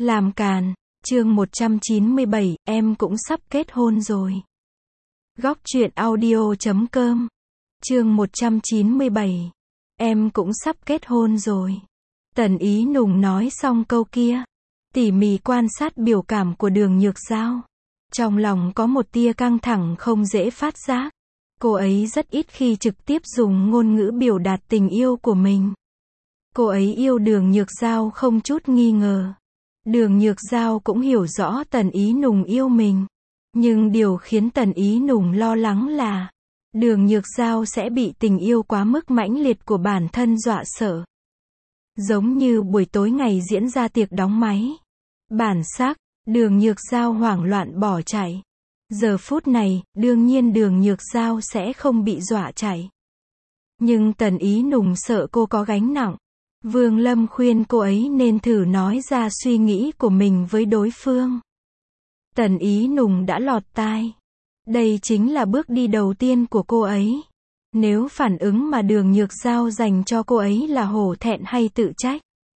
Làm càn, chương 197, em cũng sắp kết hôn rồi. Góc truyện audio.com, chương 197, em cũng sắp kết hôn rồi. Tần Ý Nùng nói xong câu kia, tỉ mỉ quan sát biểu cảm của Đường Nhược Giao. Trong lòng có một tia căng thẳng không dễ phát giác. Cô ấy rất ít khi trực tiếp dùng ngôn ngữ biểu đạt tình yêu của mình. Cô ấy yêu Đường Nhược Giao không chút nghi ngờ. Đường Nhược Giao cũng hiểu rõ Tần Ý Nùng yêu mình. Nhưng điều khiến Tần Ý Nùng lo lắng là Đường Nhược Giao sẽ bị tình yêu quá mức mãnh liệt của bản thân dọa sợ. Giống như buổi tối ngày diễn ra tiệc đóng máy. Bản sắc, Đường Nhược Giao hoảng loạn bỏ chạy. Giờ phút này, đương nhiên Đường Nhược Giao sẽ không bị dọa chạy. Nhưng Tần Ý Nùng sợ cô có gánh nặng. Vương Lâm khuyên cô ấy nên thử nói ra suy nghĩ của mình với đối phương. Tần Ý Nùng đã lọt tai. Đây chính là bước đi đầu tiên của cô ấy. Nếu phản ứng mà Đường Nhược Giao dành cho cô ấy là hổ thẹn hay tự trách,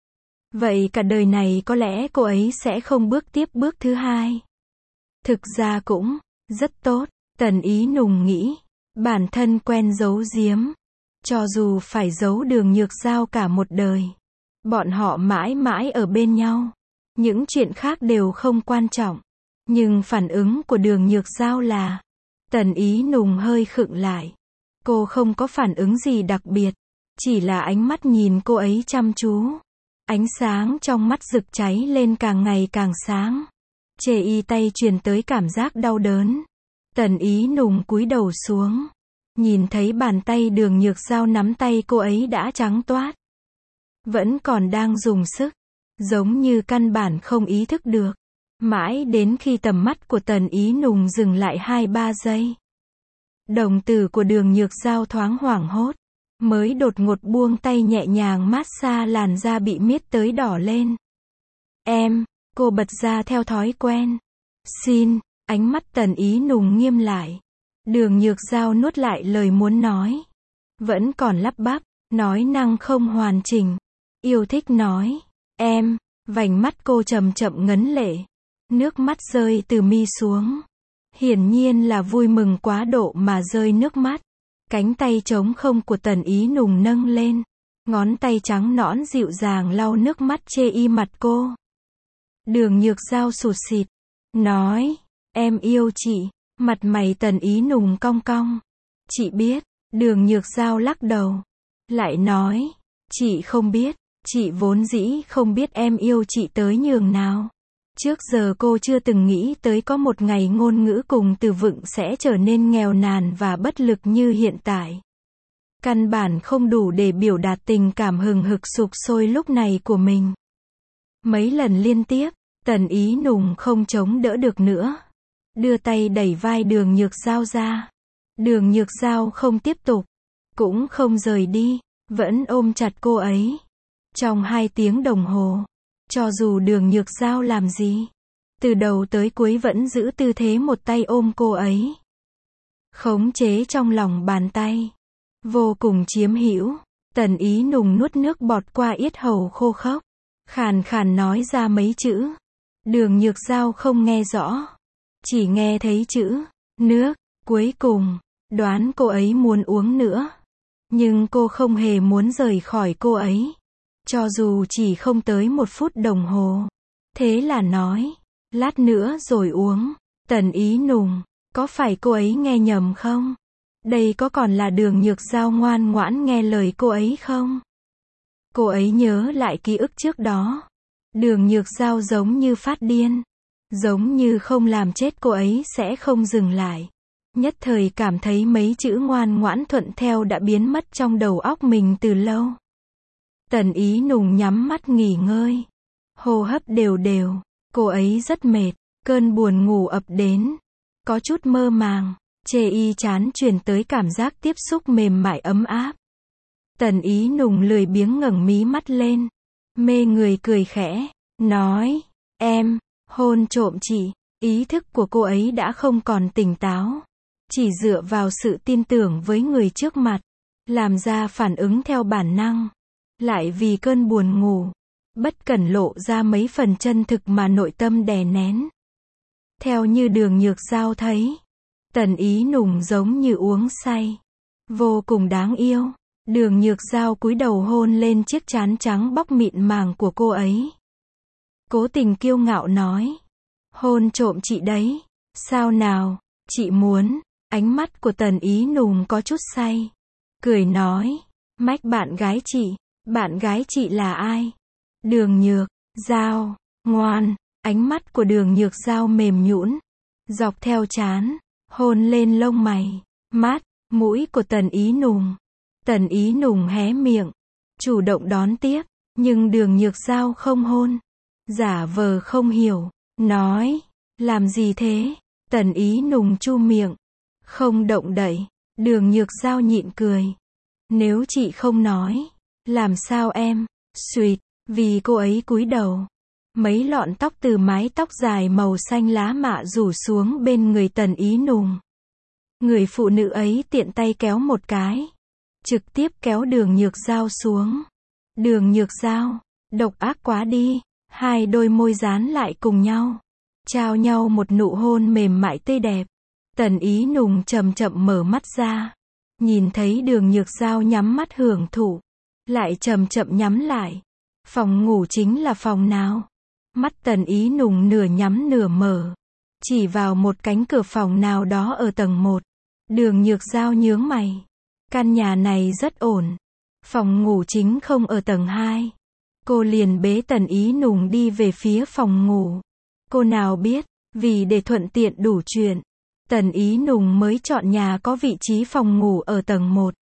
vậy cả đời này có lẽ cô ấy sẽ không bước tiếp bước thứ hai. Thực ra cũng rất tốt, Tần Ý Nùng nghĩ. Bản thân quen giấu giếm. Cho dù phải giấu Đường Nhược Giao cả một đời, bọn họ mãi mãi ở bên nhau. Những chuyện khác đều không quan trọng. Nhưng phản ứng của Đường Nhược Giao là Tần Ý Nùng hơi khựng lại. Cô không có phản ứng gì đặc biệt, chỉ là ánh mắt nhìn cô ấy chăm chú. Ánh sáng trong mắt rực cháy lên càng ngày càng sáng. Chê y tay truyền tới cảm giác đau đớn. Tần Ý Nùng cúi đầu xuống. Nhìn thấy bàn tay Đường Nhược Giao nắm tay cô ấy đã trắng toát. Vẫn còn đang dùng sức. Giống như căn bản không ý thức được. Mãi đến khi tầm mắt của Tần Ý Nùng dừng lại 2-3 giây. Đồng tử của Đường Nhược Giao thoáng hoảng hốt. Mới đột ngột buông tay nhẹ nhàng massage làn da bị miết tới đỏ lên. Em, cô bật ra theo thói quen. Xin, ánh mắt Tần Ý Nùng nghiêm lại. Đường Nhược Giao nuốt lại lời muốn nói. Vẫn còn lắp bắp, nói năng không hoàn chỉnh. Yêu thích nói. Em, vành mắt cô chậm chậm ngấn lệ. Nước mắt rơi từ mi xuống. Hiển nhiên là vui mừng quá độ mà rơi nước mắt. Cánh tay trống không của Tần Ý Nùng nâng lên. Ngón tay trắng nõn dịu dàng lau nước mắt chê y mặt cô. Đường Nhược Giao sụt sịt. Nói, em yêu chị. Mặt mày Tần Ý Nùng cong cong. Chị biết. Đường Nhược Giao lắc đầu. Lại nói, chị không biết. Chị vốn dĩ không biết em yêu chị tới nhường nào. Trước giờ cô chưa từng nghĩ tới có một ngày ngôn ngữ cùng từ vựng sẽ trở nên nghèo nàn và bất lực như hiện tại. Căn bản không đủ để biểu đạt tình cảm hừng hực sục sôi lúc này của mình. Mấy lần liên tiếp, Tần Ý Nùng không chống đỡ được nữa. Đưa tay đẩy vai Đường Nhược Giao ra. Đường Nhược Giao không tiếp tục, cũng không rời đi, vẫn ôm chặt cô ấy. Trong 2 tiếng đồng hồ, cho dù Đường Nhược Giao làm gì, từ đầu tới cuối vẫn giữ tư thế một tay ôm cô ấy. Khống chế trong lòng bàn tay. Vô cùng chiếm hữu. Tần Ý Nùng nuốt nước bọt qua yết hầu khô khốc. Khàn khàn nói ra mấy chữ. Đường Nhược Giao không nghe rõ. Chỉ nghe thấy chữ nước. Cuối cùng, đoán cô ấy muốn uống nữa. Nhưng cô không hề muốn rời khỏi cô ấy. Cho dù chỉ không tới 1 phút đồng hồ. Thế là nói, lát nữa rồi uống. Tần Ý Nùng, có phải cô ấy nghe nhầm không? Đây có còn là Đường Nhược Giao ngoan ngoãn nghe lời cô ấy không? Cô ấy nhớ lại ký ức trước đó. Đường Nhược Giao giống như phát điên. Giống như không làm chết cô ấy sẽ không dừng lại. Nhất thời cảm thấy mấy chữ ngoan ngoãn thuận theo đã biến mất trong đầu óc mình từ lâu. Tần Ý Nùng nhắm mắt nghỉ ngơi. Hô hấp đều đều. Cô ấy rất mệt. Cơn buồn ngủ ập đến. Có chút mơ màng. Chê y chán truyền tới cảm giác tiếp xúc mềm mại ấm áp. Tần Ý Nùng lười biếng ngẩng mí mắt lên. Mê người cười khẽ. Nói, em, hôn trộm chị. Ý thức của cô ấy đã không còn tỉnh táo. Chỉ dựa vào sự tin tưởng với người trước mặt. Làm ra phản ứng theo bản năng. Lại vì cơn buồn ngủ. bất cẩn lộ ra mấy phần chân thực mà nội tâm đè nén. Theo như Đường Nhược Giao thấy, Tần Ý Nùng giống như uống say, vô cùng đáng yêu. Đường Nhược Giao cúi đầu hôn lên chiếc trán trắng bóc mịn màng của cô ấy. Cố Tình kiêu ngạo nói, hôn trộm chị đấy, sao nào, chị muốn. Ánh mắt của Tần Ý Nùng có chút say, cười nói, mách bạn gái chị là ai? Đường Nhược Giao, ngoan. Ánh mắt của Đường Nhược Giao mềm nhũn, dọc theo trán, hôn lên lông mày, mắt, mũi của Tần Ý Nùng. Tần Ý Nùng hé miệng, chủ động đón tiếp, nhưng Đường Nhược Giao không hôn, giả vờ không hiểu, nói, làm gì thế? Tần Ý Nùng chu miệng, không động đậy. Đường Nhược Giao nhịn cười, nếu chị không nói, làm sao em? Suýt, vì cô ấy cúi đầu. Mấy lọn tóc từ mái tóc dài màu xanh lá mạ rủ xuống bên người Tần Ý Nùng. Người phụ nữ ấy tiện tay kéo một cái, trực tiếp kéo Đường Nhược Giao xuống. Đường Nhược Giao, độc ác quá đi. Hai đôi môi dán lại cùng nhau, trao nhau một nụ hôn mềm mại tươi đẹp. Tần Ý Nùng chậm chậm mở mắt ra, nhìn thấy Đường Nhược Giao nhắm mắt hưởng thụ, lại chậm chậm nhắm lại. Phòng ngủ chính là phòng nào? Mắt Tần Ý Nùng nửa nhắm nửa mở, chỉ vào một cánh cửa phòng nào đó ở tầng 1. Đường Nhược Giao nhướng mày. Căn nhà này rất ổn. Phòng ngủ chính không ở tầng 2. Cô liền bế Tần Ý Nùng đi về phía phòng ngủ. Cô nào biết, vì để thuận tiện đủ chuyện, Tần Ý Nùng mới chọn nhà có vị trí phòng ngủ ở tầng 1.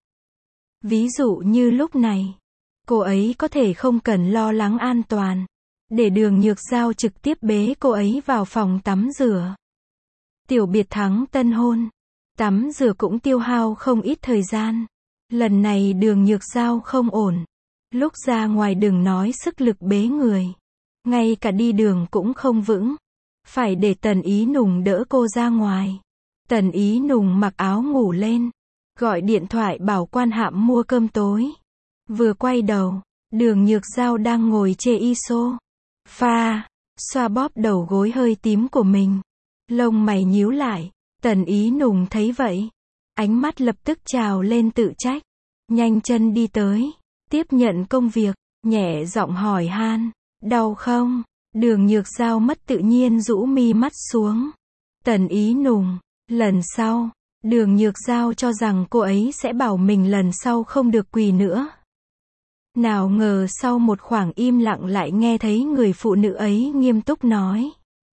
Ví dụ như lúc này, cô ấy có thể không cần lo lắng an toàn, để Đường Nhược Giao trực tiếp bế cô ấy vào phòng tắm rửa. Tiểu biệt thắng tân hôn, tắm rửa cũng tiêu hao không ít thời gian. Lần này Đường Nhược Giao không ổn. Lúc ra ngoài đừng nói sức lực bế người, ngay cả đi đường cũng không vững. Phải để Tần Ý Nùng đỡ cô ra ngoài. Tần Ý Nùng mặc áo ngủ lên, gọi điện thoại bảo Quan Hạm mua cơm tối. Vừa quay đầu, Đường Nhược Giao đang ngồi chê sofa, xoa bóp đầu gối hơi tím của mình. Lông mày nhíu lại. Tần Ý Nùng thấy vậy, ánh mắt lập tức trào lên tự trách. Nhanh chân đi tới, tiếp nhận công việc, nhẹ giọng hỏi han, đau không? Đường Nhược Giao mất tự nhiên rũ mi mắt xuống. Tần Ý Nùng, lần sau. Đường Nhược Giao cho rằng cô ấy sẽ bảo mình lần sau không được quỳ nữa. Nào ngờ sau một khoảng im lặng lại nghe thấy người phụ nữ ấy nghiêm túc nói.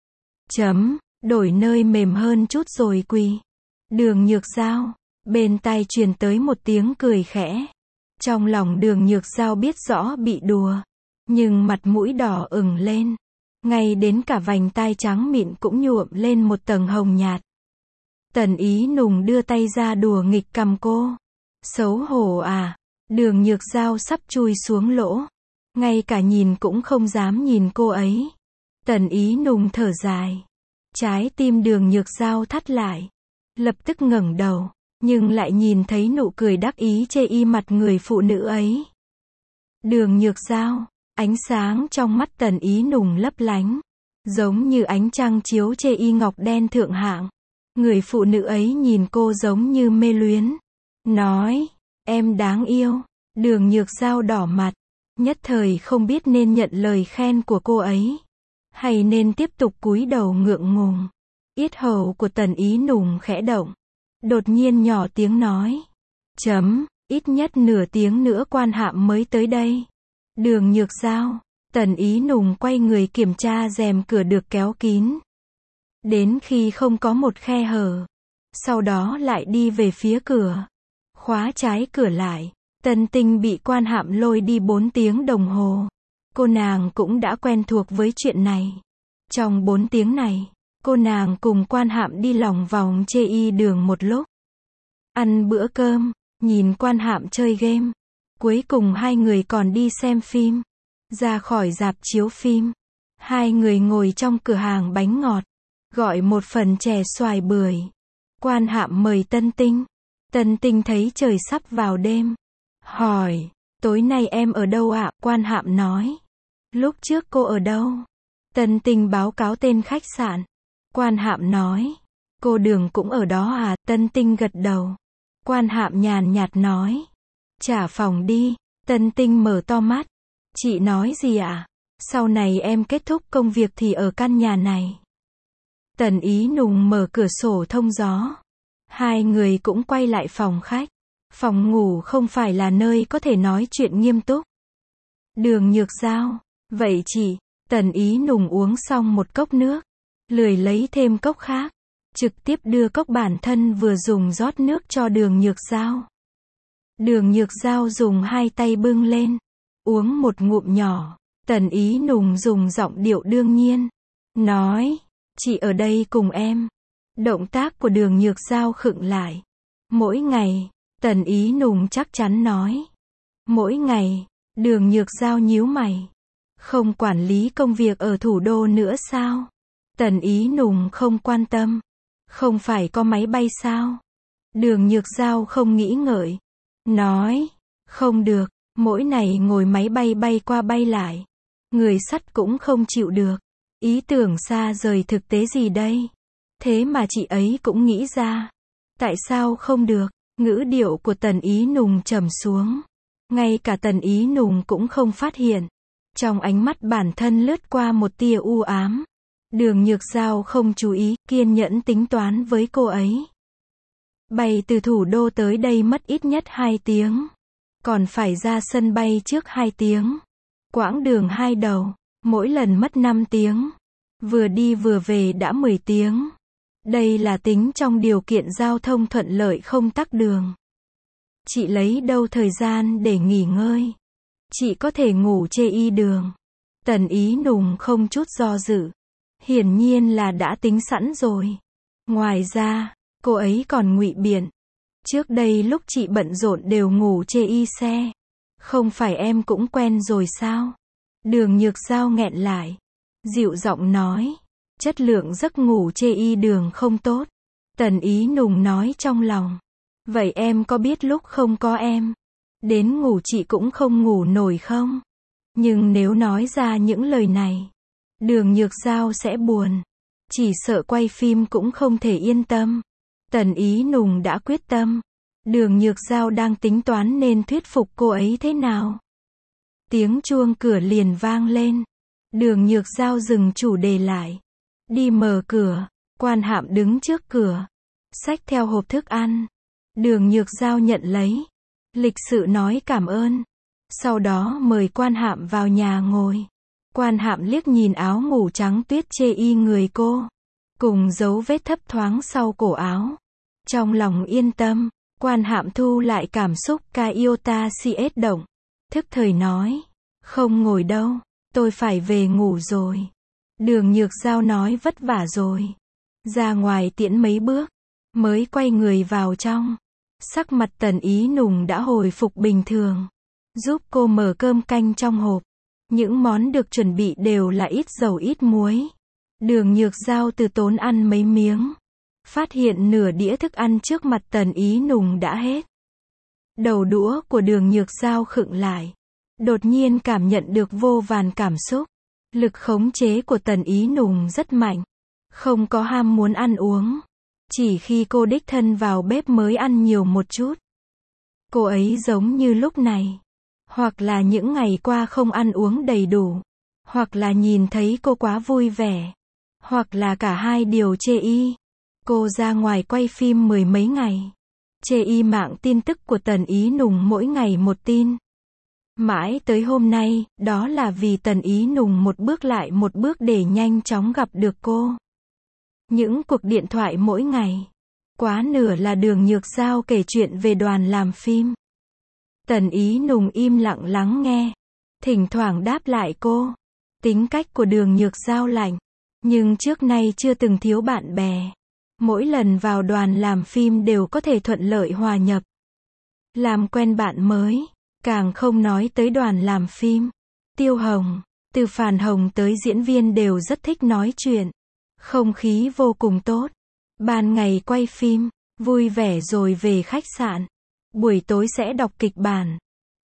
Đổi nơi mềm hơn chút rồi quỳ. Đường Nhược Giao, bên tai truyền tới một tiếng cười khẽ. Trong lòng Đường Nhược Giao biết rõ bị đùa, nhưng mặt mũi đỏ ửng lên. Ngay đến cả vành tai trắng mịn cũng nhuộm lên một tầng hồng nhạt. Tần Ý Nùng đưa tay ra đùa nghịch cằm cô. Xấu hổ à? Đường Nhược Giao sắp chui xuống lỗ. Ngay cả nhìn cũng không dám nhìn cô ấy. Tần Ý Nùng thở dài. Trái tim Đường Nhược Giao thắt lại. Lập tức ngẩng đầu, nhưng lại nhìn thấy nụ cười đắc ý chê y mặt người phụ nữ ấy. Đường Nhược Giao, ánh sáng trong mắt Tần Ý Nùng lấp lánh, giống như ánh trăng chiếu chê y ngọc đen thượng hạng. Người phụ nữ ấy nhìn cô giống như mê luyến. Nói, em đáng yêu. Đường Nhược Giao đỏ mặt, nhất thời không biết nên nhận lời khen của cô ấy, hay nên tiếp tục cúi đầu ngượng ngùng. Yết hầu của Tần Ý Nùng khẽ động. Đột nhiên nhỏ tiếng nói. Ít nhất nửa tiếng nữa Quan Hạm mới tới đây. Đường Nhược Giao. Tần Ý Nùng quay người kiểm tra rèm cửa được kéo kín. Đến khi không có một khe hở. Sau đó lại đi về phía cửa. Khóa trái cửa lại. Tân Tinh bị Quan Hạm lôi đi 4 tiếng đồng hồ. Cô nàng cũng đã quen thuộc với chuyện này. Trong 4 tiếng này, cô nàng cùng Quan Hạm đi lòng vòng chê y đường một lúc. Ăn bữa cơm, nhìn Quan Hạm chơi game. Cuối cùng hai người còn đi xem phim. Ra khỏi rạp chiếu phim, hai người ngồi trong cửa hàng bánh ngọt, gọi một phần chè xoài bưởi. Quan Hạm mời Tân Tinh. Tân Tinh thấy trời sắp vào đêm, hỏi, tối nay em ở đâu ạ? Quan Hạm nói, Lúc trước cô ở đâu? Tần Tinh báo cáo tên khách sạn. Quan Hạm nói. Cô Đường cũng ở đó à? Tần Tinh gật đầu. Quan Hạm nhàn nhạt nói. Trả phòng đi. Tần Tinh mở to mắt. Chị nói gì ạ? Sau này em kết thúc công việc thì ở căn nhà này. Tần Ý Nùng mở cửa sổ thông gió. Hai người cũng quay lại phòng khách. Phòng ngủ không phải là nơi có thể nói chuyện nghiêm túc. Đường Nhược Giao. Vậy chị, Tần Ý Nùng uống xong một cốc nước. Lười lấy thêm cốc khác. Trực tiếp đưa cốc bản thân vừa dùng rót nước cho Đường Nhược Giao. Đường Nhược Giao dùng hai tay bưng lên. Uống một ngụm nhỏ. Tần Ý Nùng dùng giọng điệu đương nhiên. Nói, chị ở đây cùng em. Động tác của Đường Nhược Giao khựng lại. Mỗi ngày, Tần Ý Nùng chắc chắn nói. Mỗi ngày, Đường Nhược Giao nhíu mày. Không quản lý công việc ở thủ đô nữa sao? Tần Ý Nùng không quan tâm. Không phải có máy bay sao? Đường Nhược Giao không nghĩ ngợi. Nói, không được, mỗi ngày ngồi máy bay bay qua bay lại. Người sắt cũng không chịu được. Ý tưởng xa rời thực tế gì đây? Thế mà chị ấy cũng nghĩ ra. Tại sao không được? Ngữ điệu của Tần Ý Nùng trầm xuống. Ngay cả Tần Ý Nùng cũng không phát hiện. Trong ánh mắt bản thân lướt qua một tia u ám. Đường Nhược Giao không chú ý, kiên nhẫn tính toán với cô ấy. Bay từ thủ đô tới đây mất ít nhất 2 tiếng. Còn phải ra sân bay trước 2 tiếng. Quãng đường 2 đầu, mỗi lần mất 5 tiếng. Vừa đi vừa về đã 10 tiếng. Đây là tính trong điều kiện giao thông thuận lợi không tắc đường. Chị lấy đâu thời gian để nghỉ ngơi? Chị có thể ngủ chê đường. Tần Ý Nùng không chút do dự. Hiển nhiên là đã tính sẵn rồi. Ngoài ra, cô ấy còn ngụy biện. Trước đây lúc chị bận rộn đều ngủ chê xe. Không phải em cũng quen rồi sao? Đường Nhược Giao nghẹn lại. Dịu giọng nói. Chất lượng giấc ngủ chê đường không tốt. Tần Ý Nùng nói trong lòng. Vậy em có biết lúc không có em, đến ngủ chị cũng không ngủ nổi không? Nhưng nếu nói ra những lời này, Đường Nhược Giao sẽ buồn. Chỉ sợ quay phim cũng không thể yên tâm. Tần Ý Nùng đã quyết tâm. Đường Nhược Giao đang tính toán nên thuyết phục cô ấy thế nào. Tiếng chuông cửa liền vang lên. Đường Nhược Giao dừng chủ đề lại. Đi mở cửa. Quan Hạm đứng trước cửa. Xách theo hộp thức ăn. Đường Nhược Giao nhận lấy. Lịch sự nói cảm ơn. Sau đó mời Quan Hạm vào nhà ngồi. Quan Hạm liếc nhìn áo ngủ trắng tuyết chê người cô. Cùng dấu vết thấp thoáng sau cổ áo. Trong lòng yên tâm. Quan Hạm thu lại cảm xúc Iota CS động. Thức thời nói. Không ngồi đâu. Tôi phải về ngủ rồi. Đường Nhược Giao nói vất vả rồi. Ra ngoài tiễn mấy bước. Mới quay người vào trong. Sắc mặt Tần Ý Nùng đã hồi phục bình thường. Giúp cô mở cơm canh trong hộp. Những món được chuẩn bị đều là ít dầu ít muối. Đường Nhược Giao từ tốn ăn mấy miếng. Phát hiện nửa đĩa thức ăn trước mặt Tần Ý Nùng đã hết. Đầu đũa của Đường Nhược Giao khựng lại. Đột nhiên cảm nhận được vô vàn cảm xúc. Lực khống chế của Tần Ý Nùng rất mạnh. Không có ham muốn ăn uống. Chỉ khi cô đích thân vào bếp mới ăn nhiều một chút. Cô ấy giống như lúc này. Hoặc là những ngày qua không ăn uống đầy đủ. Hoặc là nhìn thấy cô quá vui vẻ. Hoặc là cả hai điều chê Cô ra ngoài quay phim 10 mấy ngày. Chê mạng tin tức của Tần Ý Nùng mỗi ngày một tin. Mãi tới hôm nay, đó là vì Tần Ý Nùng một bước lại một bước để nhanh chóng gặp được cô. Những cuộc điện thoại mỗi ngày. Quá nửa là Đường Nhược Giao kể chuyện về đoàn làm phim. Tần Ý Nùng im lặng lắng nghe. Thỉnh thoảng đáp lại cô. Tính cách của Đường Nhược Giao lạnh. Nhưng trước nay chưa từng thiếu bạn bè. Mỗi lần vào đoàn làm phim đều có thể thuận lợi hòa nhập. Làm quen bạn mới. Càng không nói tới đoàn làm phim. Tiêu Hồng, từ Phàn Hồng tới diễn viên đều rất thích nói chuyện. Không khí vô cùng tốt. Ban ngày quay phim, vui vẻ rồi về khách sạn. Buổi tối sẽ đọc kịch bản.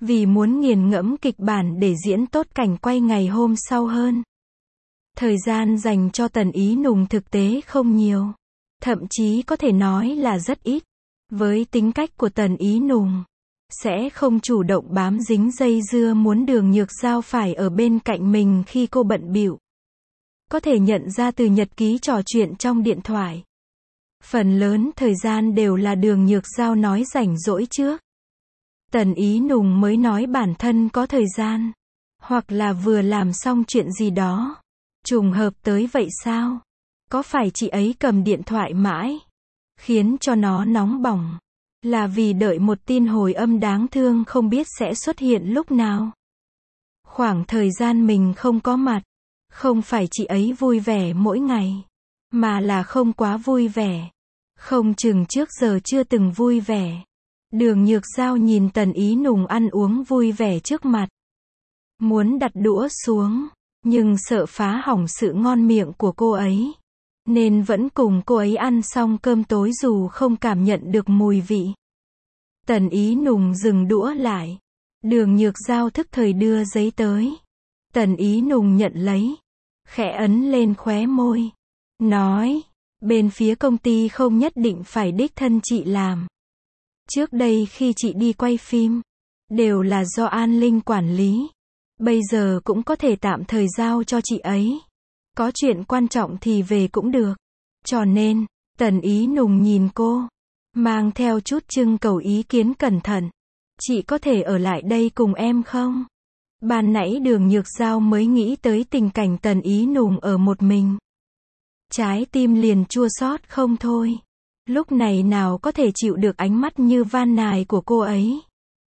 vì muốn nghiền ngẫm kịch bản để diễn tốt cảnh quay ngày hôm sau hơn. Thời gian dành cho Tần Ý Nùng thực tế không nhiều. Thậm chí có thể nói là rất ít. Với tính cách của Tần Ý Nùng, sẽ không chủ động bám dính dây dưa muốn Đường Nhược Giao phải ở bên cạnh mình khi cô bận bịu. Có thể nhận ra từ nhật ký trò chuyện trong điện thoại. Phần lớn thời gian đều là Đường Nhược Giao nói rảnh rỗi trước. Tần Ý Nùng mới nói bản thân có thời gian. Hoặc là vừa làm xong chuyện gì đó. Trùng hợp tới vậy sao? Có phải chị ấy cầm điện thoại mãi, khiến cho nó nóng bỏng, là vì đợi một tin hồi âm đáng thương không biết sẽ xuất hiện lúc nào? Khoảng thời gian mình không có mặt, không phải chị ấy vui vẻ mỗi ngày, mà là không quá vui vẻ. Không chừng trước giờ chưa từng vui vẻ. Đường Nhược Giao nhìn Tần Ý Nùng ăn uống vui vẻ trước mặt. Muốn đặt đũa xuống, nhưng sợ phá hỏng sự ngon miệng của cô ấy. Nên vẫn cùng cô ấy ăn xong cơm tối dù không cảm nhận được mùi vị. Tần Ý Nùng dừng đũa lại. Đường Nhược Giao thức thời đưa giấy tới. Tần Ý Nùng nhận lấy. Khẽ ấn lên khóe môi. Nói, bên phía công ty không nhất định phải đích thân chị làm. Trước đây khi chị đi quay phim, đều là do An Linh quản lý. Bây giờ cũng có thể tạm thời giao cho chị ấy. Có chuyện quan trọng thì về cũng được. Cho nên, Tần Ý Nùng nhìn cô, mang theo chút trưng cầu ý kiến cẩn thận. Chị có thể ở lại đây cùng em không? Ban nãy Đường Nhược Giao mới nghĩ tới tình cảnh Tần Ý Nùng ở một mình. Trái tim liền chua xót không thôi. Lúc này nào có thể chịu được ánh mắt như van nài của cô ấy.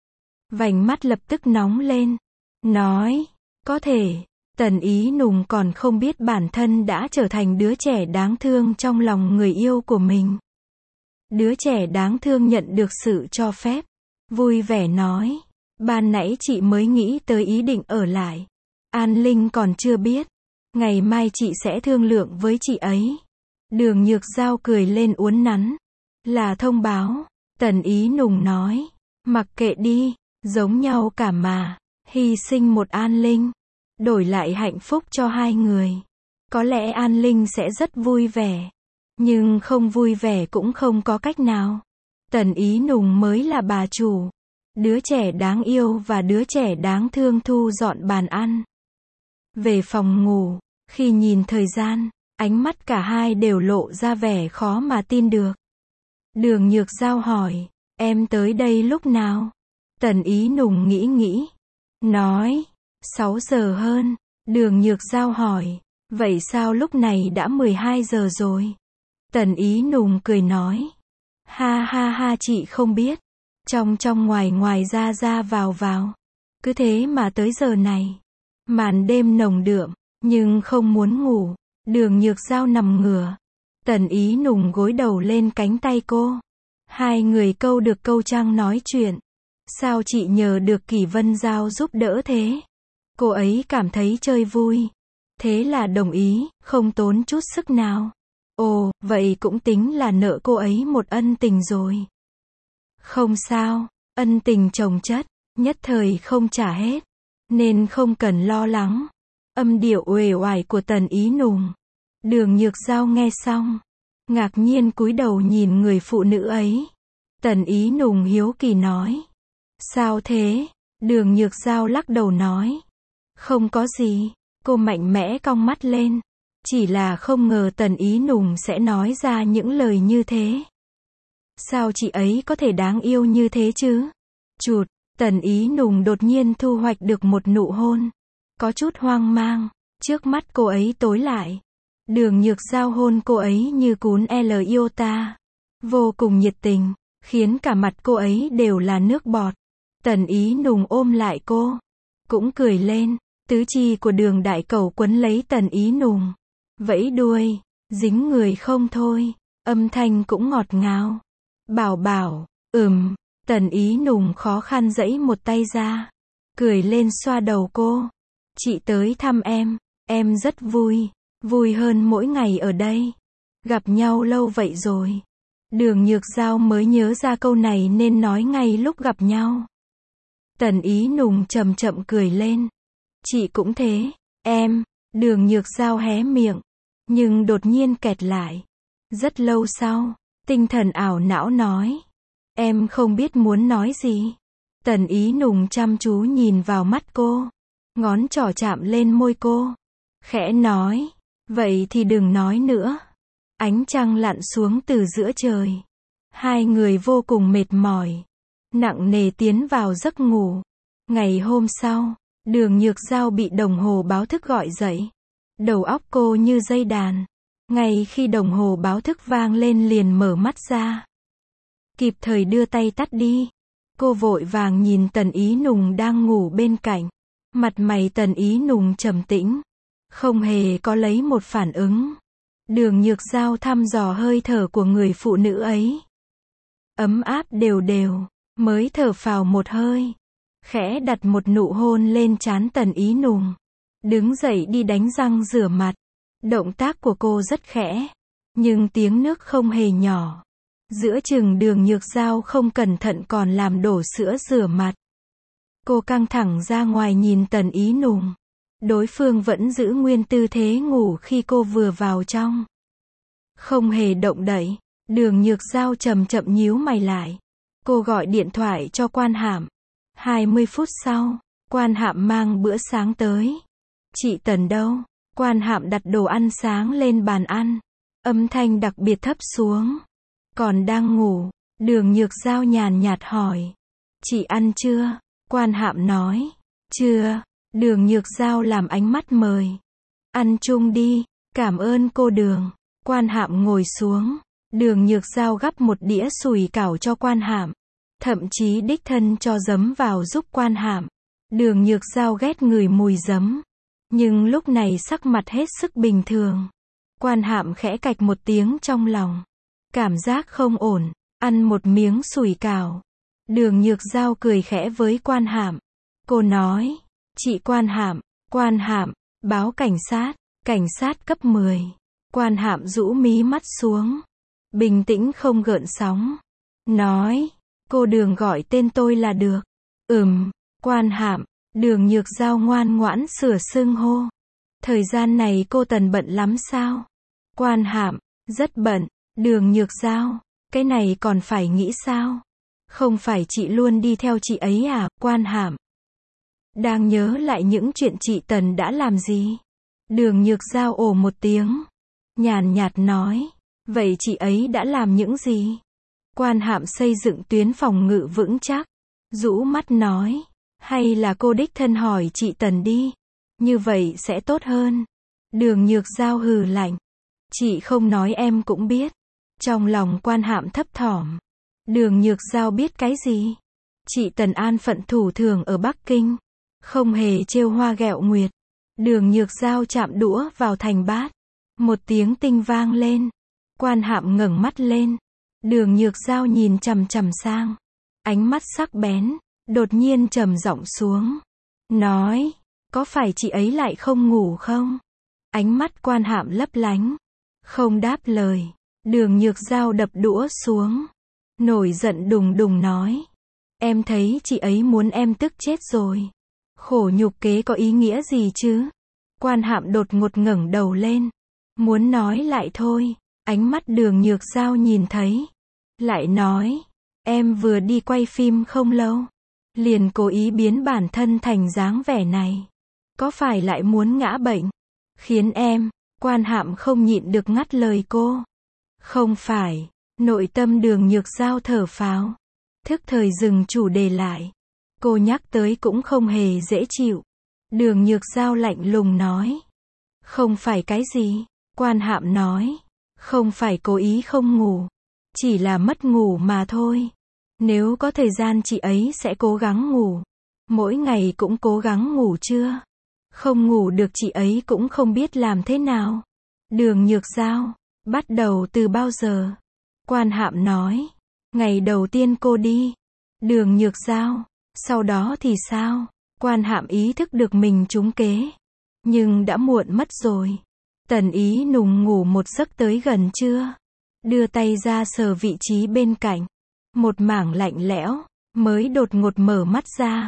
Vành mắt lập tức nóng lên. Nói, có thể. Tần Ý Nùng còn không biết bản thân đã trở thành đứa trẻ đáng thương trong lòng người yêu của mình. Đứa trẻ đáng thương nhận được sự cho phép. Vui vẻ nói, ban nãy chị mới nghĩ tới ý định ở lại. An Linh còn chưa biết. Ngày mai chị sẽ thương lượng với chị ấy. Đường Nhược Giao cười lên uốn nắn. Là thông báo. Tần Ý Nùng nói, mặc kệ đi, giống nhau cả mà. Hy sinh một An Linh, đổi lại hạnh phúc cho hai người. Có lẽ An Linh sẽ rất vui vẻ. Nhưng không vui vẻ cũng không có cách nào. Tần Ý Nùng mới là bà chủ. Đứa trẻ đáng yêu và đứa trẻ đáng thương thu dọn bàn ăn. Về phòng ngủ, khi nhìn thời gian, ánh mắt cả hai đều lộ ra vẻ khó mà tin được. Đường Nhược Giao hỏi, em tới đây lúc nào? Tần Ý Nùng nghĩ. Nói, 6 giờ hơn. Đường Nhược Giao hỏi, vậy sao lúc này đã 12 giờ rồi? Tần Ý Nùng cười nói, ha ha ha chị không biết. Trong ngoài ra vào. Cứ thế mà tới giờ này. Màn đêm nồng đượm, nhưng không muốn ngủ. Đường Nhược Giao nằm ngửa. Tần Ý Nùng gối đầu lên cánh tay cô. Hai người câu được câu trăng nói chuyện. Sao chị nhờ được Kỷ Vân Giao giúp đỡ thế? Cô ấy cảm thấy chơi vui. Thế là đồng ý, không tốn chút sức nào. Ồ, vậy cũng tính là nợ cô ấy một ân tình rồi. Không sao, ân tình chồng chất, nhất thời không trả hết. Nên không cần lo lắng. Âm điệu uể oải của Tần Ý Nùng. Đường Nhược Giao nghe xong, ngạc nhiên cúi đầu nhìn người phụ nữ ấy. Tần Ý Nùng hiếu kỳ nói. Sao thế? Đường Nhược Giao lắc đầu nói. Không có gì. Cô mạnh mẽ cong mắt lên. Chỉ là không ngờ Tần Ý Nùng sẽ nói ra những lời như thế. Sao chị ấy có thể đáng yêu như thế chứ? Chụt, Tần Ý Nùng đột nhiên thu hoạch được một nụ hôn. Có chút hoang mang. Trước mắt cô ấy tối lại. Đường Nhược Giao hôn cô ấy như cún L iota. Vô cùng nhiệt tình. Khiến cả mặt cô ấy đều là nước bọt. Tần Ý Nùng ôm lại cô. Cũng cười lên. Tứ chi của Đường Đại Cẩu quấn lấy Tần Ý Nùng. Vẫy đuôi. Dính người không thôi. Âm thanh cũng ngọt ngào. Bảo. Tần Ý Nùng khó khăn giãy một tay ra. Cười lên xoa đầu cô. Chị tới thăm em rất vui. Vui hơn mỗi ngày ở đây. Gặp nhau lâu vậy rồi. Đường Nhược Giao mới nhớ ra câu này nên nói ngay lúc gặp nhau. Tần Ý Nùng chậm chậm cười lên. Chị cũng thế, em, Đường Nhược Giao hé miệng, nhưng đột nhiên kẹt lại. Rất lâu sau, tinh thần ảo não nói. Em không biết muốn nói gì. Tần Ý Nùng chăm chú nhìn vào mắt cô, ngón trỏ chạm lên môi cô, khẽ nói, vậy thì đừng nói nữa. Ánh trăng lặn xuống từ giữa trời. Hai người vô cùng mệt mỏi, nặng nề tiến vào giấc ngủ. Ngày hôm sau, Đường Nhược Giao bị đồng hồ báo thức gọi dậy. Đầu óc cô như dây đàn. Ngay khi đồng hồ báo thức vang lên liền mở mắt ra. Kịp thời đưa tay tắt đi. Cô vội vàng nhìn Tần Ý Nùng đang ngủ bên cạnh. Mặt mày Tần Ý Nùng trầm tĩnh, không hề có lấy một phản ứng. Đường Nhược Giao thăm dò hơi thở của người phụ nữ ấy. Ấm áp đều đều, mới thở phào một hơi. Khẽ đặt một nụ hôn lên trán Tần Ý Nùng. Đứng dậy đi đánh răng rửa mặt. Động tác của cô rất khẽ, nhưng tiếng nước không hề nhỏ. Giữa chừng Đường Nhược Giao không cẩn thận còn làm đổ sữa rửa mặt. Cô căng thẳng ra ngoài nhìn Tần Ý Nùng. Đối phương vẫn giữ nguyên tư thế ngủ khi cô vừa vào trong. Không hề động đậy. Đường Nhược Giao chậm chậm nhíu mày lại. Cô gọi điện thoại cho Quan Hạm. 20 phút sau, Quan Hạm mang bữa sáng tới. Chị Tần đâu? Quan Hạm đặt đồ ăn sáng lên bàn ăn. Âm thanh đặc biệt thấp xuống. Còn đang ngủ. Đường Nhược Giao nhàn nhạt hỏi. Chị ăn chưa? Quan Hạm nói. Chưa. Đường Nhược Giao làm ánh mắt mời. Ăn chung đi. Cảm ơn cô Đường. Quan Hạm ngồi xuống. Đường Nhược Giao gắp một đĩa sủi cảo cho Quan Hạm. Thậm chí đích thân cho giấm vào giúp Quan Hạm. Đường Nhược Giao ghét ngửi mùi giấm. Nhưng lúc này sắc mặt hết sức bình thường. Quan Hạm khẽ cạch một tiếng trong lòng. Cảm giác không ổn. Ăn một miếng sủi cảo. Đường Nhược Giao cười khẽ với Quan Hạm. Cô nói. Chị Quan Hạm, báo cảnh sát cấp 10. Quan Hạm rũ mí mắt xuống. Bình tĩnh không gợn sóng. Nói. Cô Đường gọi tên tôi là được. Quan Hạm. Đường Nhược Giao ngoan ngoãn sửa xưng hô. Thời gian này cô Tần bận lắm sao? Quan Hạm. Rất bận. Đường Nhược Giao. Cái này còn phải nghĩ sao? Không phải chị luôn đi theo chị ấy à? Quan Hạm. Đang nhớ lại những chuyện chị Tần đã làm gì? Đường Nhược Giao ồ một tiếng. Nhàn nhạt nói. Vậy chị ấy đã làm những gì? Quan Hạm xây dựng tuyến phòng ngự vững chắc. Rũ mắt nói. Hay là cô đích thân hỏi chị Tần đi. Như vậy sẽ tốt hơn. Đường Nhược Giao hừ lạnh. Chị không nói em cũng biết. Trong lòng Quan Hạm thấp thỏm. Đường Nhược Giao biết cái gì? Chị Tần an phận thủ thường ở Bắc Kinh. Không hề trêu hoa ghẹo nguyệt. Đường Nhược Giao chạm đũa vào thành bát. Một tiếng tinh vang lên. Quan Hạm ngẩng mắt lên. Đường Nhược Giao nhìn chằm chằm sang. Ánh mắt sắc bén. Đột nhiên trầm giọng xuống. Nói. Có phải chị ấy lại không ngủ không? Ánh mắt Quan Hạm lấp lánh. Không đáp lời. Đường Nhược Giao đập đũa xuống. Nổi giận đùng đùng nói. Em thấy chị ấy muốn em tức chết rồi. Khổ nhục kế có ý nghĩa gì chứ? Quan Hạm đột ngột ngẩng đầu lên. Muốn nói lại thôi. Ánh mắt Đường Nhược Giao nhìn thấy. Lại nói. Em vừa đi quay phim không lâu. Liền cố ý biến bản thân thành dáng vẻ này. Có phải lại muốn ngã bệnh? Khiến em. Quan Hạm không nhịn được ngắt lời cô. Không phải. Nội tâm Đường Nhược Giao thở phào. Thức thời dừng chủ đề lại. Cô nhắc tới cũng không hề dễ chịu. Đường Nhược Giao lạnh lùng nói. Không phải cái gì? Quan Hạm nói. Không phải cố ý không ngủ. Chỉ là mất ngủ mà thôi. Nếu có thời gian chị ấy sẽ cố gắng ngủ. Mỗi ngày cũng cố gắng ngủ chưa? Không ngủ được chị ấy cũng không biết làm thế nào. Đường Nhược Giao. Bắt đầu từ bao giờ? Quan Hạm nói. Ngày đầu tiên cô đi. Đường Nhược Giao. Sau đó thì sao? Quan Hạm ý thức được mình trúng kế. Nhưng đã muộn mất rồi. Tần Ý Nùng ngủ một giấc tới gần trưa. Đưa tay ra sờ vị trí bên cạnh. Một mảng lạnh lẽo. Mới đột ngột mở mắt ra.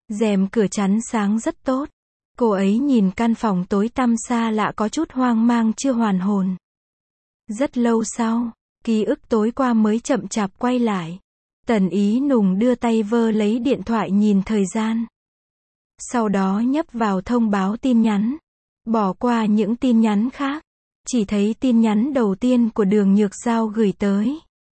Rèm cửa chắn sáng rất tốt. Cô ấy nhìn căn phòng tối tăm xa lạ có chút hoang mang chưa hoàn hồn. Rất lâu sau, ký ức tối qua mới chậm chạp quay lại. Tần Ý Nùng đưa tay vơ lấy điện thoại nhìn thời gian. Sau đó nhấp vào thông báo tin nhắn. Bỏ qua những tin nhắn khác. Chỉ thấy tin nhắn đầu tiên của Đường Nhược Giao gửi tới.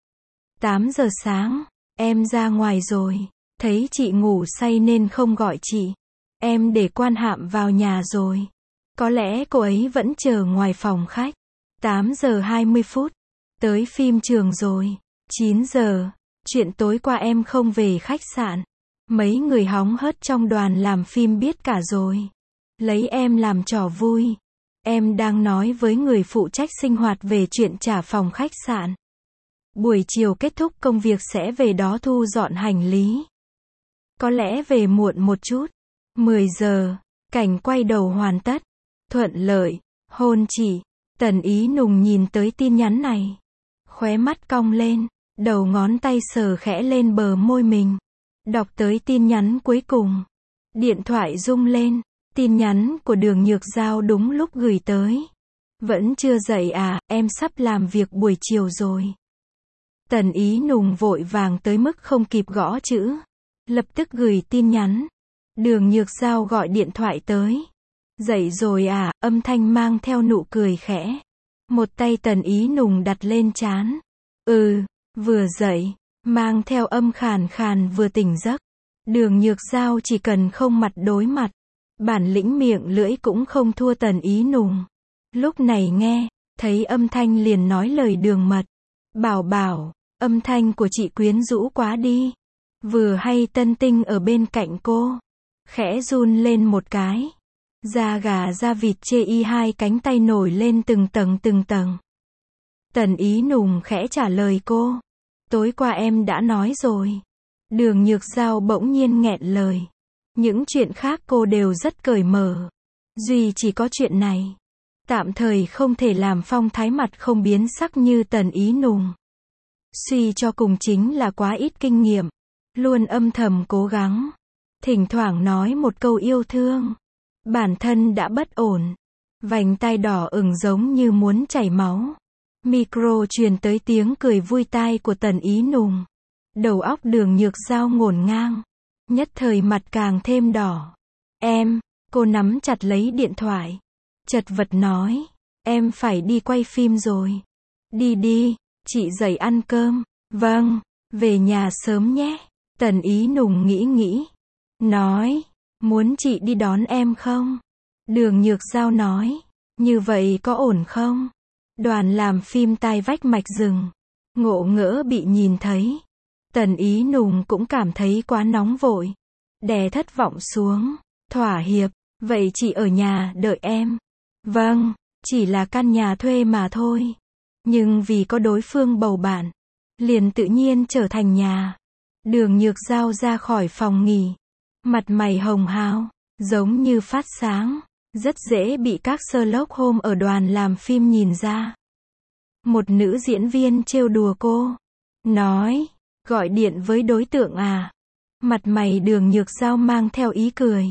8 giờ sáng, em ra ngoài rồi. Thấy chị ngủ say nên không gọi chị. Em để Quan Hạm vào nhà rồi. Có lẽ cô ấy vẫn chờ ngoài phòng khách. 8 giờ 20 phút. Tới phim trường rồi. 9 giờ. Chuyện tối qua em không về khách sạn. Mấy người hóng hớt trong đoàn làm phim biết cả rồi. Lấy em làm trò vui. Em đang nói với người phụ trách sinh hoạt về chuyện trả phòng khách sạn. Buổi chiều kết thúc công việc sẽ về đó thu dọn hành lý. Có lẽ về muộn một chút. 10 giờ, cảnh quay đầu hoàn tất. Thuận lợi, hôn chị. Tần Ý Nùng nhìn tới tin nhắn này. Khóe mắt cong lên, đầu ngón tay sờ khẽ lên bờ môi mình. Đọc tới tin nhắn cuối cùng. Điện thoại rung lên. Tin nhắn của Đường Nhược Giao đúng lúc gửi tới. Vẫn chưa dậy à, em sắp làm việc buổi chiều rồi. Tần Ý Nùng vội vàng tới mức không kịp gõ chữ. Lập tức gửi tin nhắn. Đường Nhược Giao gọi điện thoại tới. Dậy rồi à, âm thanh mang theo nụ cười khẽ. Một tay Tần Ý Nùng đặt lên trán. Vừa dậy, mang theo âm khàn khàn vừa tỉnh giấc. Đường Nhược Giao chỉ cần không mặt đối mặt. Bản lĩnh miệng lưỡi cũng không thua Tần Ý Nùng. Lúc này nghe, thấy âm thanh liền nói lời đường mật. Bảo bảo, âm thanh của chị quyến rũ quá đi. Vừa hay Tân Tinh ở bên cạnh cô. Khẽ run lên một cái. Da gà da vịt chê y hai cánh tay nổi lên từng tầng từng tầng. Tần Ý Nùng khẽ trả lời cô. Tối qua em đã nói rồi. Đường Nhược Giao bỗng nhiên nghẹn lời. Những chuyện khác cô đều rất cởi mở. Duy chỉ có chuyện này. Tạm thời không thể làm phong thái mặt không biến sắc như Tần Ý Nùng. Suy cho cùng chính là quá ít kinh nghiệm. Luôn âm thầm cố gắng. Thỉnh thoảng nói một câu yêu thương. Bản thân đã bất ổn. Vành tai đỏ ửng giống như muốn chảy máu. Micro truyền tới tiếng cười vui tai của Tần Ý Nùng. Đầu óc Đường Nhược Giao ngổn ngang. Nhất thời mặt càng thêm đỏ. Cô nắm chặt lấy điện thoại. Chật vật nói. Em phải đi quay phim rồi. Đi, chị dậy ăn cơm. Vâng, về nhà sớm nhé. Tần Ý Nùng nghĩ. Nói, muốn chị đi đón em không? Đường Nhược Giao nói. Như vậy có ổn không? Đoàn làm phim tai vách mạch rừng. Ngộ ngỡ bị nhìn thấy. Tần Ý Nùng cũng cảm thấy quá nóng vội. Đè thất vọng xuống. Thỏa hiệp. Vậy chị ở nhà đợi em. Vâng, chỉ là căn nhà thuê mà thôi. Nhưng vì có đối phương bầu bạn, liền tự nhiên trở thành nhà. Đường Nhược Giao ra khỏi phòng nghỉ. Mặt mày hồng hào, giống như phát sáng. Rất dễ bị các Sherlock Holmes ở đoàn làm phim nhìn ra. Một nữ diễn viên trêu đùa cô. Nói, gọi điện với đối tượng à? Mặt mày Đường Nhược Giao mang theo ý cười.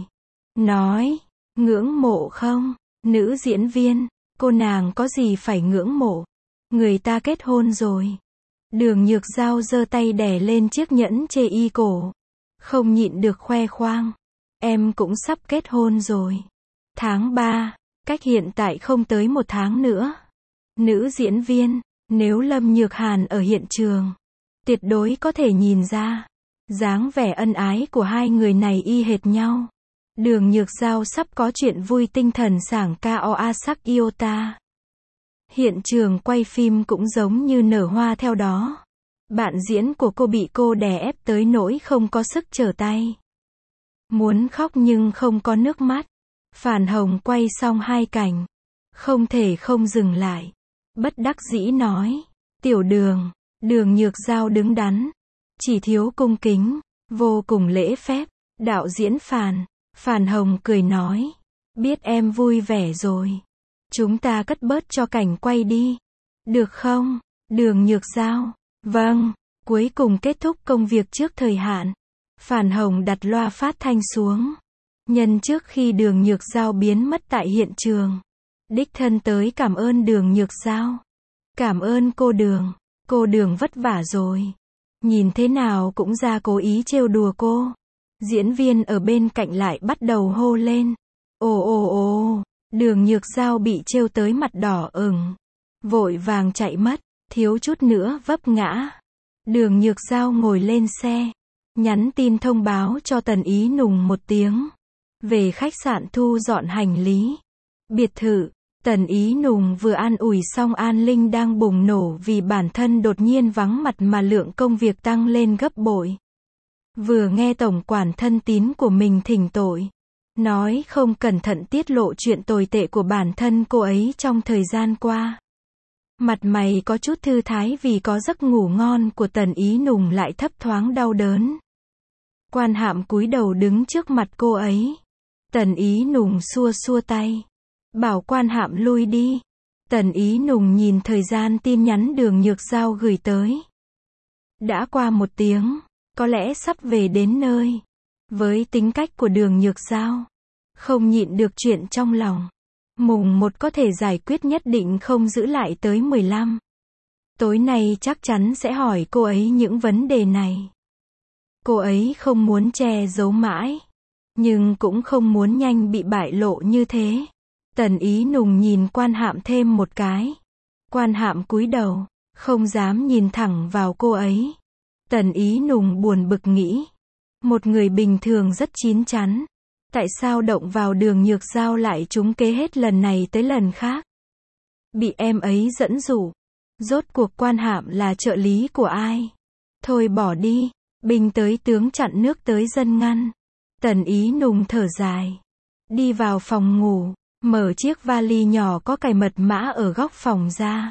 Nói, ngưỡng mộ không? Nữ diễn viên, cô nàng có gì phải ngưỡng mộ? Người ta kết hôn rồi. Đường Nhược Giao giơ tay đè lên chiếc nhẫn chê y cổ. Không nhịn được khoe khoang. Em cũng sắp kết hôn rồi. Tháng 3, cách hiện tại không tới 1 tháng nữa. Nữ diễn viên, nếu Lâm Nhược Hàn ở hiện trường, tuyệt đối có thể nhìn ra. Dáng vẻ ân ái của hai người này y hệt nhau. Đường Nhược Giao sắp có chuyện vui tinh thần sảng cao Asak Iota. Hiện trường quay phim cũng giống như nở hoa theo đó. Bạn diễn của cô bị cô đè ép tới nỗi không có sức trở tay. Muốn khóc nhưng không có nước mắt. Phản Hồng quay xong 2 cảnh. Không thể không dừng lại. Bất đắc dĩ nói. Tiểu Đường. Đường Nhược Giao đứng đắn. Chỉ thiếu cung kính. Vô cùng lễ phép. Đạo diễn Phản Hồng cười nói. Biết em vui vẻ rồi. Chúng ta cất bớt cho cảnh quay đi. Được không? Đường Nhược Giao. Vâng. Cuối cùng kết thúc công việc trước thời hạn. Phản Hồng đặt loa phát thanh xuống. Nhân trước khi Đường Nhược Giao biến mất tại hiện trường, đích thân tới cảm ơn Đường Nhược Giao. Cảm ơn cô Đường vất vả rồi. Nhìn thế nào cũng ra cố ý trêu đùa cô. Diễn viên ở bên cạnh lại bắt đầu hô lên. Ồ ồ ồ, Đường Nhược Giao bị trêu tới mặt đỏ ửng. Vội vàng chạy mất, thiếu chút nữa vấp ngã. Đường Nhược Giao ngồi lên xe, nhắn tin thông báo cho Tần Ý Nùng một tiếng. Về khách sạn thu dọn hành lý. Biệt thự, Tần Ý Nùng vừa an ủi xong An Linh đang bùng nổ vì bản thân đột nhiên vắng mặt mà lượng công việc tăng lên gấp bội. Vừa nghe tổng quản thân tín của mình thỉnh tội, nói không cẩn thận tiết lộ chuyện tồi tệ của bản thân cô ấy trong thời gian qua. Mặt mày có chút thư thái vì có giấc ngủ ngon của Tần Ý Nùng lại thấp thoáng đau đớn. Quan Hạm cúi đầu đứng trước mặt cô ấy. Tần Ý Nùng xua xua tay, bảo Quan Hạm lui đi. Tần Ý Nùng nhìn thời gian tin nhắn Đường Nhược Giao gửi tới. Đã qua 1 tiếng, có lẽ sắp về đến nơi. Với tính cách của Đường Nhược Giao, không nhịn được chuyện trong lòng. Mùng 1 có thể giải quyết nhất định không giữ lại tới 15. Tối nay chắc chắn sẽ hỏi cô ấy những vấn đề này. Cô ấy không muốn che giấu mãi, nhưng cũng không muốn nhanh bị bại lộ như thế. Tần Ý Nùng nhìn Quan Hạm thêm một cái. Quan Hạm cúi đầu, không dám nhìn thẳng vào cô ấy. Tần Ý Nùng buồn bực nghĩ. Một người bình thường rất chín chắn. Tại sao động vào Đường Nhược Giao lại trúng kế hết lần này tới lần khác? Bị em ấy dẫn dụ. Rốt cuộc Quan Hạm là trợ lý của ai? Thôi bỏ đi. Binh tới tướng chặn nước tới dân ngăn. Tần Ý Nùng thở dài. Đi vào phòng ngủ, mở chiếc vali nhỏ có cài mật mã ở góc phòng ra.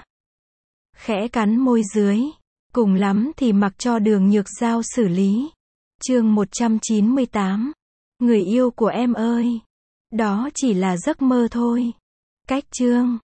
Khẽ cắn môi dưới. Cùng lắm thì mặc cho Đường Nhược Giao xử lý. Chương 198. Người yêu của em ơi. Đó chỉ là giấc mơ thôi. Cách chương.